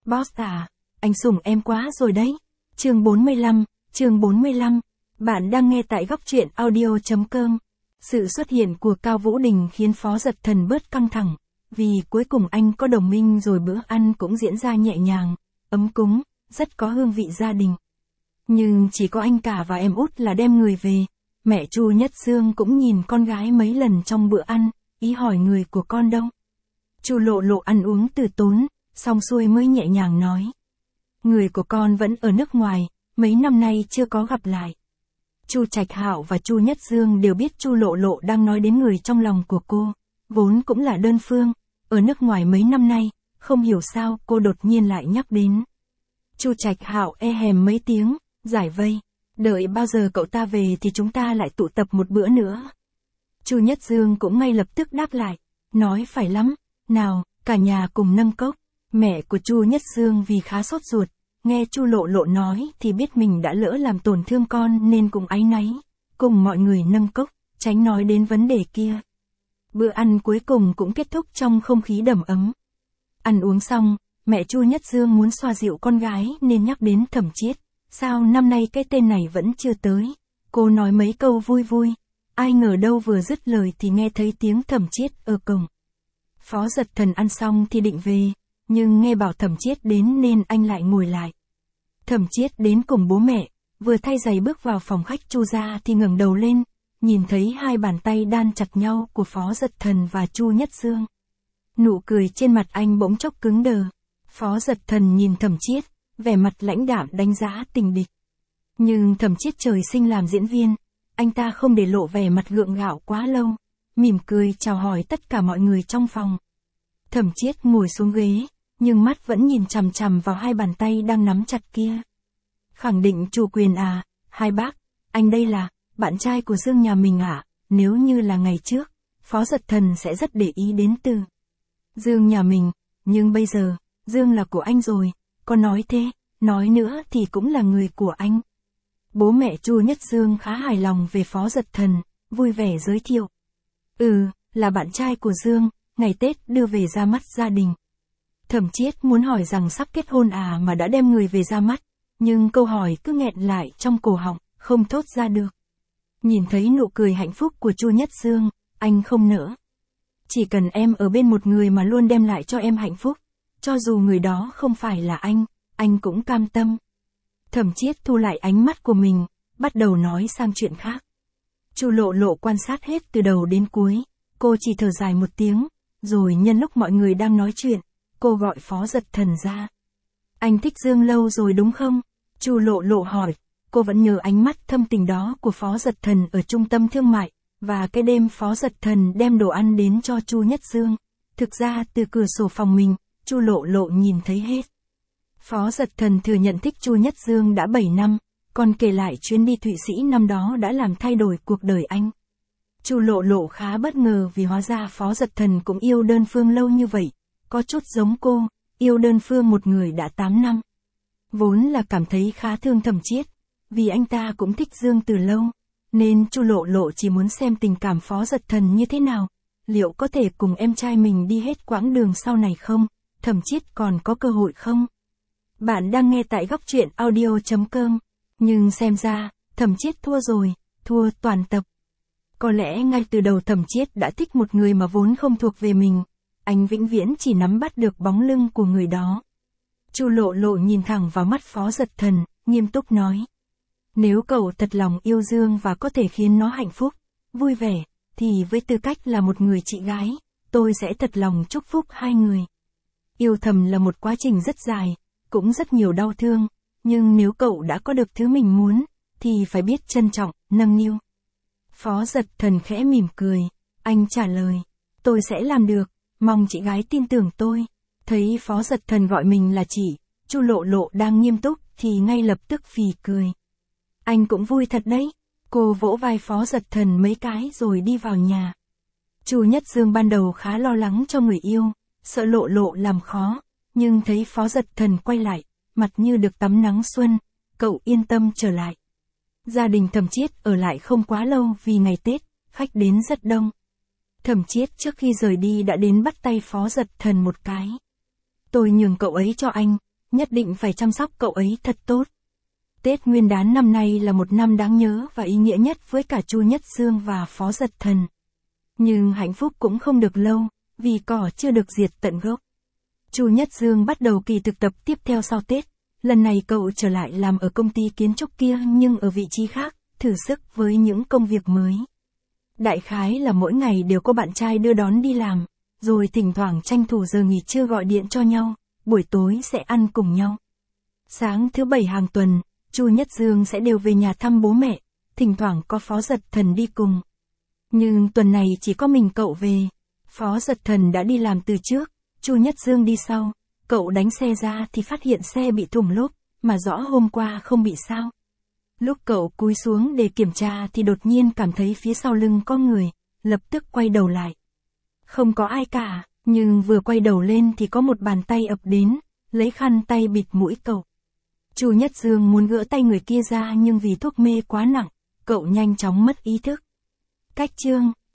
Boss à, anh sủng em quá rồi đấy. Chương 45. Bạn đang nghe tại góc truyện audio.com. Sự xuất hiện của Cao Vũ Đình khiến Phó Dật Thần bớt căng thẳng, vì cuối cùng anh có đồng minh rồi, bữa ăn cũng diễn ra nhẹ nhàng, ấm cúng, rất có hương vị gia đình. Nhưng chỉ có anh cả và em út là đem người về. Mẹ Chu Nhất Dương cũng nhìn con gái mấy lần trong bữa ăn, ý hỏi người của con đâu. Chu Lộ Lộ ăn uống từ tốn, xong xuôi mới nhẹ nhàng nói. Người của con vẫn ở nước ngoài, mấy năm nay chưa có gặp lại. Chu Trạch Hạo và Chu Nhất Dương đều biết Chu Lộ Lộ đang nói đến người trong lòng của cô, vốn cũng là đơn phương, ở nước ngoài mấy năm nay, không hiểu sao cô đột nhiên lại nhắc đến. Chu Trạch Hạo hèm mấy tiếng, giải vây, đợi bao giờ cậu ta về thì chúng ta lại tụ tập một bữa nữa. Chu Nhất Dương cũng ngay lập tức đáp lại, nói phải lắm, nào, cả nhà cùng nâng cốc. Mẹ của Chu Nhất Dương vì khá sốt ruột, nghe Chu Lộ Lộ nói thì biết mình đã lỡ làm tổn thương con nên cũng áy náy, cùng mọi người nâng cốc, tránh nói đến vấn đề kia. Bữa ăn cuối cùng cũng kết thúc trong không khí đầm ấm. Ăn uống xong, mẹ Chu Nhất Dương muốn xoa dịu con gái nên nhắc đến Thẩm Chiết, sao năm nay cái tên này vẫn chưa tới. Cô nói mấy câu vui vui, ai ngờ đâu vừa dứt lời thì nghe thấy tiếng Thẩm Chiết ở cổng. Phó Dật Thần ăn xong thì định về, nhưng nghe bảo Thẩm Chiết đến nên anh lại ngồi lại. Thẩm Chiết đến cùng bố mẹ, vừa thay giày bước vào phòng khách Chu gia thì ngẩng đầu lên, nhìn thấy hai bàn tay đan chặt nhau của Phó Dật Thần và Chu Nhất Dương. Nụ cười trên mặt anh bỗng chốc cứng đờ. Phó Dật Thần nhìn Thẩm Chiết, vẻ mặt lãnh đạm đánh giá tình địch. Nhưng Thẩm Chiết trời sinh làm diễn viên, anh ta không để lộ vẻ mặt gượng gạo quá lâu, mỉm cười chào hỏi tất cả mọi người trong phòng. Thẩm Chiết ngồi xuống ghế, nhưng mắt vẫn nhìn chằm chằm vào hai bàn tay đang nắm chặt kia. Khẳng định chủ quyền à, hai bác, anh đây là bạn trai của Dương nhà mình à? Nếu như là ngày trước, Phó Dật Thần sẽ rất để ý đến từ Dương nhà mình, nhưng bây giờ, Dương là của anh rồi, con nói thế, nói nữa thì cũng là người của anh. Bố mẹ Chu Nhất Dương khá hài lòng về Phó Dật Thần, vui vẻ giới thiệu. Là bạn trai của Dương, ngày Tết đưa về ra mắt gia đình. Thẩm Chiết muốn hỏi rằng sắp kết hôn à mà đã đem người về ra mắt, nhưng câu hỏi cứ nghẹn lại trong cổ họng, không thốt ra được. Nhìn thấy nụ cười hạnh phúc của Chu Nhất Dương, anh không nỡ. Chỉ cần em ở bên một người mà luôn đem lại cho em hạnh phúc, cho dù người đó không phải là anh cũng cam tâm. Thẩm Chiết thu lại ánh mắt của mình, bắt đầu nói sang chuyện khác. Chu Lộ Lộ quan sát hết từ đầu đến cuối, cô chỉ thở dài một tiếng, rồi nhân lúc mọi người đang nói chuyện, cô gọi Phó Dật Thần ra. Anh thích Dương lâu rồi đúng không? Chu Lộ Lộ hỏi, cô vẫn nhớ ánh mắt thâm tình đó của Phó Dật Thần ở trung tâm thương mại, và cái đêm Phó Dật Thần đem đồ ăn đến cho Chu Nhất Dương. Thực ra từ cửa sổ phòng mình, Chu Lộ Lộ nhìn thấy hết. Phó Dật Thần thừa nhận thích Chu Nhất Dương đã 7 năm, còn kể lại chuyến đi Thụy Sĩ năm đó đã làm thay đổi cuộc đời anh. Chu Lộ Lộ khá bất ngờ vì hóa ra Phó Dật Thần cũng yêu đơn phương lâu như vậy, có chút giống cô, yêu đơn phương một người đã 8 năm. Vốn là cảm thấy khá thương Thẩm Chiết, vì anh ta cũng thích Dương từ lâu, nên Chu Lộ Lộ chỉ muốn xem tình cảm Phó Dật Thần như thế nào, liệu có thể cùng em trai mình đi hết quãng đường sau này không, Thẩm Chiết còn có cơ hội không? Bạn đang nghe tại góc truyện audio.com, nhưng xem ra, Thẩm Chiết thua rồi, thua toàn tập. Có lẽ ngay từ đầu Thẩm Chiết đã thích một người mà vốn không thuộc về mình, anh vĩnh viễn chỉ nắm bắt được bóng lưng của người đó. Chu Lộ Lộ nhìn thẳng vào mắt Phó Dật Thần, nghiêm túc nói. Nếu cậu thật lòng yêu Dương và có thể khiến nó hạnh phúc, vui vẻ, thì với tư cách là một người chị gái, tôi sẽ thật lòng chúc phúc hai người. Yêu thầm là một quá trình rất dài, cũng rất nhiều đau thương, nhưng nếu cậu đã có được thứ mình muốn, thì phải biết trân trọng, nâng niu. Phó Dật Thần khẽ mỉm cười, anh trả lời, tôi sẽ làm được, mong chị gái tin tưởng tôi. Thấy Phó Dật Thần gọi mình là chị, Chu Lộ Lộ đang nghiêm túc thì ngay lập tức phì cười. Anh cũng vui thật đấy. Cô vỗ vai Phó Dật Thần mấy cái rồi đi vào nhà. Chu Nhất Dương ban đầu khá lo lắng cho người yêu, sợ Lộ Lộ làm khó, nhưng thấy Phó Dật Thần quay lại, mặt như được tắm nắng xuân, cậu yên tâm trở lại. Gia đình Thẩm Chiết ở lại không quá lâu vì ngày Tết, khách đến rất đông. Thẩm Chiết trước khi rời đi đã đến bắt tay Phó Dật Thần một cái. Tôi nhường cậu ấy cho anh, nhất định phải chăm sóc cậu ấy thật tốt. Tết Nguyên đán năm nay là một năm đáng nhớ và ý nghĩa nhất với cả Chu Nhất Dương và Phó Dật Thần. Nhưng hạnh phúc cũng không được lâu, vì cỏ chưa được diệt tận gốc. Chu Nhất Dương bắt đầu kỳ thực tập tiếp theo sau Tết. Lần này cậu trở lại làm ở công ty kiến trúc kia nhưng ở vị trí khác, thử sức với những công việc mới. Đại khái là mỗi ngày đều có bạn trai đưa đón đi làm, rồi thỉnh thoảng tranh thủ giờ nghỉ trưa gọi điện cho nhau, buổi tối sẽ ăn cùng nhau. Sáng thứ Bảy hàng tuần, Chu Nhất Dương sẽ đều về nhà thăm bố mẹ, thỉnh thoảng có Phó Dật Thần đi cùng. Nhưng tuần này chỉ có mình cậu về. Phó Dật Thần đã đi làm từ trước, Chu Nhất Dương đi sau. Cậu đánh xe ra thì phát hiện xe bị thủng lốp, mà rõ hôm qua không bị sao. Lúc cậu cúi xuống để kiểm tra thì đột nhiên cảm thấy phía sau lưng có người, lập tức quay đầu lại. Không có ai cả, nhưng vừa quay đầu lên thì có một bàn tay ập đến, lấy khăn tay bịt mũi cậu. Chu Nhất Dương muốn gỡ tay người kia ra nhưng vì thuốc mê quá nặng, cậu nhanh chóng mất ý thức. Cách chương